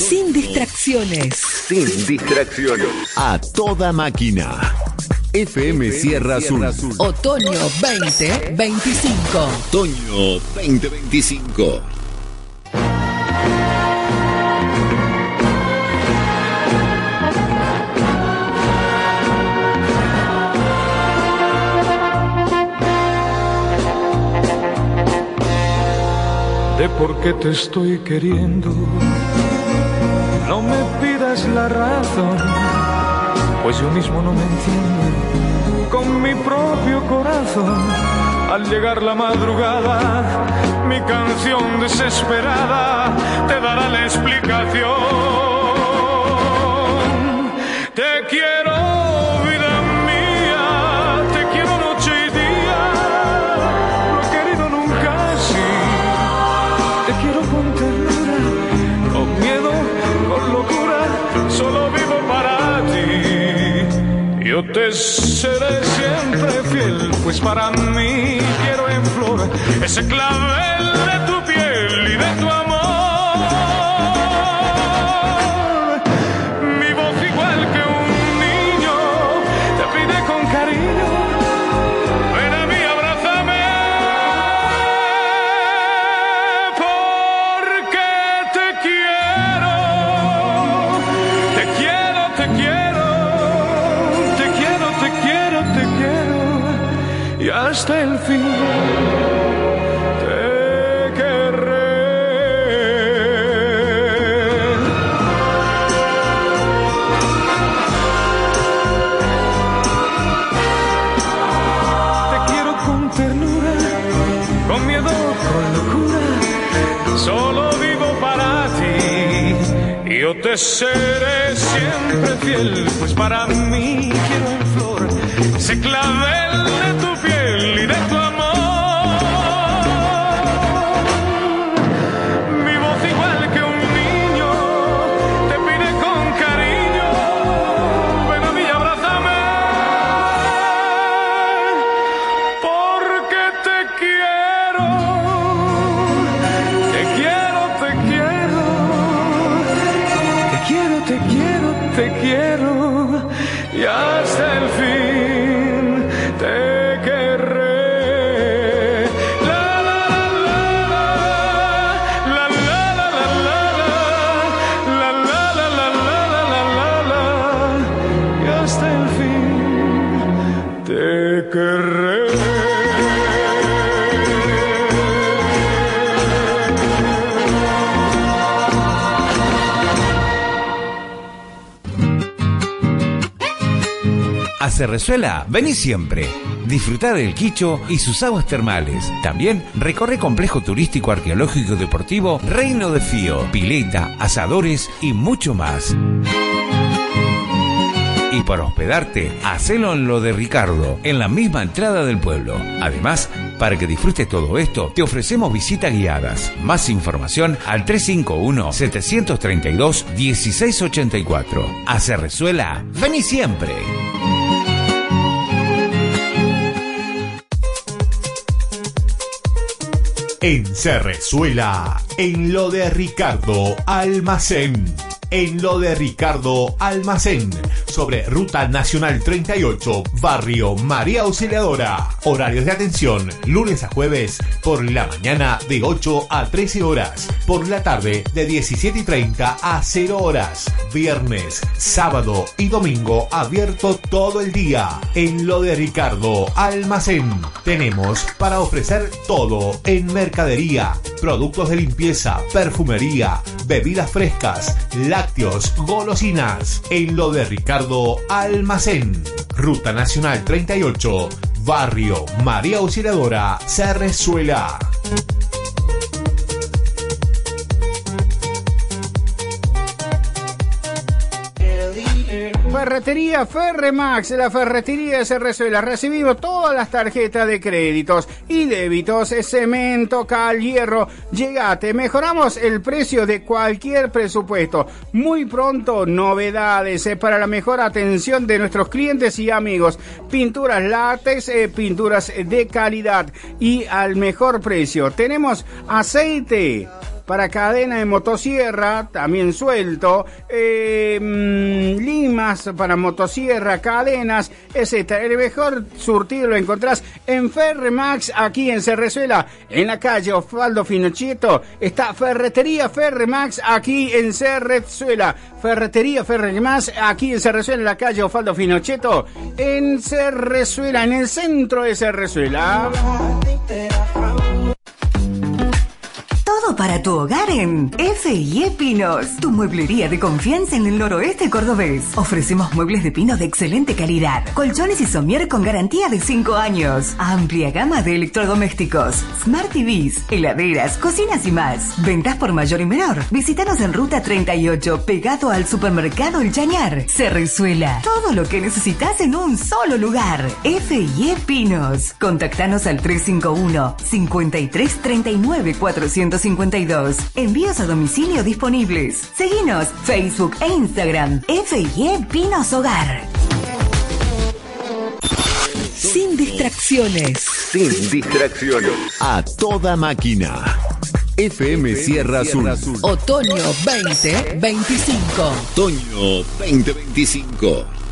Sin distracciones. Sin distracciones. A toda máquina. FM Sierra Azul. Otoño 2025. Otoño 2025. De por qué te estoy queriendo, no me pidas la razón, pues yo mismo no me entiendo con mi propio corazón. Al llegar la madrugada, mi canción desesperada te dará la explicación. Te quiero, vida mía, te quiero noche y día, no he querido nunca así. Te quiero con ternura, con miedo, con locura, solo vivo para ti. Yo te seré siempre fiel, pues para mí quiero en flor ese clavel de tu piel y de tu amor. Mi voz igual que un niño te pide con cariño, ven a mí, abrázame, porque te quiero, te quiero, te quiero, te quiero, te quiero, te quiero, y hasta el fin te querré. Te quiero con ternura, con miedo, con locura, solo vivo para ti. Y yo te seré siempre fiel, pues para mí quiero en flor ese clavel de tu piel y de tu amor. Mi voz igual que un niño te pide con cariño, ven a mí, abrázame, porque te quiero, te quiero, te quiero, te quiero, te quiero, te quiero, y hasta el fin te querré. La la la la la la la la la la la la la la, y hasta el fin te querré. A Cerrezuela, vení siempre. Disfrutá del Quicho y sus aguas termales. También recorre complejo turístico arqueológico deportivo Reino de Fío, pileta, asadores y mucho más. Y para hospedarte, hacelo en lo de Ricardo, en la misma entrada del pueblo. Además, para que disfrutes todo esto, te ofrecemos visitas guiadas. Más información al 351-732-1684. A Cerrezuela, vení siempre. En Cerrezuela, en lo de Ricardo Almacén. En lo de Ricardo Almacén, sobre Ruta Nacional 38, Barrio María Auxiliadora. Horarios de atención, lunes a jueves, por la mañana de 8 a 13 horas, por la tarde de 17:30 a 0 horas, viernes, sábado y domingo abierto todo el día. En lo de Ricardo Almacén, tenemos para ofrecer todo en mercadería, productos de limpieza, perfumería, bebidas frescas, lácteos, golosinas. En lo de Ricardo Almacén, Ruta Nacional 38, Barrio María Auxiliadora, Cerrezuela. Ferretería Ferremax, la ferretería de Cerrezuela. Recibimos todas las tarjetas de créditos y débitos, cemento, cal, hierro. Llegate, mejoramos el precio de cualquier presupuesto. Muy pronto, novedades para la mejor atención de nuestros clientes y amigos. Pinturas látex, pinturas de calidad y al mejor precio. Tenemos aceite para cadena de motosierra, también suelto, limas para motosierra, cadenas, etc. El mejor surtido lo encontrás en Ferremax, aquí en Cerrezuela, en la calle Osvaldo Finocchietto. Está Ferretería Ferremax, aquí en Cerrezuela. Ferretería Ferremax, aquí en Cerrezuela, en la calle Osvaldo Finocchietto, en Cerrezuela, en el centro de Cerrezuela. Todo para tu hogar en F&E Pinos, tu mueblería de confianza en el noroeste cordobés. Ofrecemos muebles de pino de excelente calidad, colchones y somier con garantía de 5 años, amplia gama de electrodomésticos, Smart TVs, heladeras, cocinas y más. Ventas por mayor y menor. Visítanos en Ruta 38, pegado al supermercado El Chañar, Cerrezuela. Todo lo que necesitas en un solo lugar. F&E Pinos. Contactanos al 351 53 39 452. Envíos a domicilio disponibles. Seguinos Facebook e Instagram. F&E Pinos Hogar. Sin distracciones. Sin distracciones. A toda máquina. FM Sierra Azul. Otoño 2025. Otoño 2025.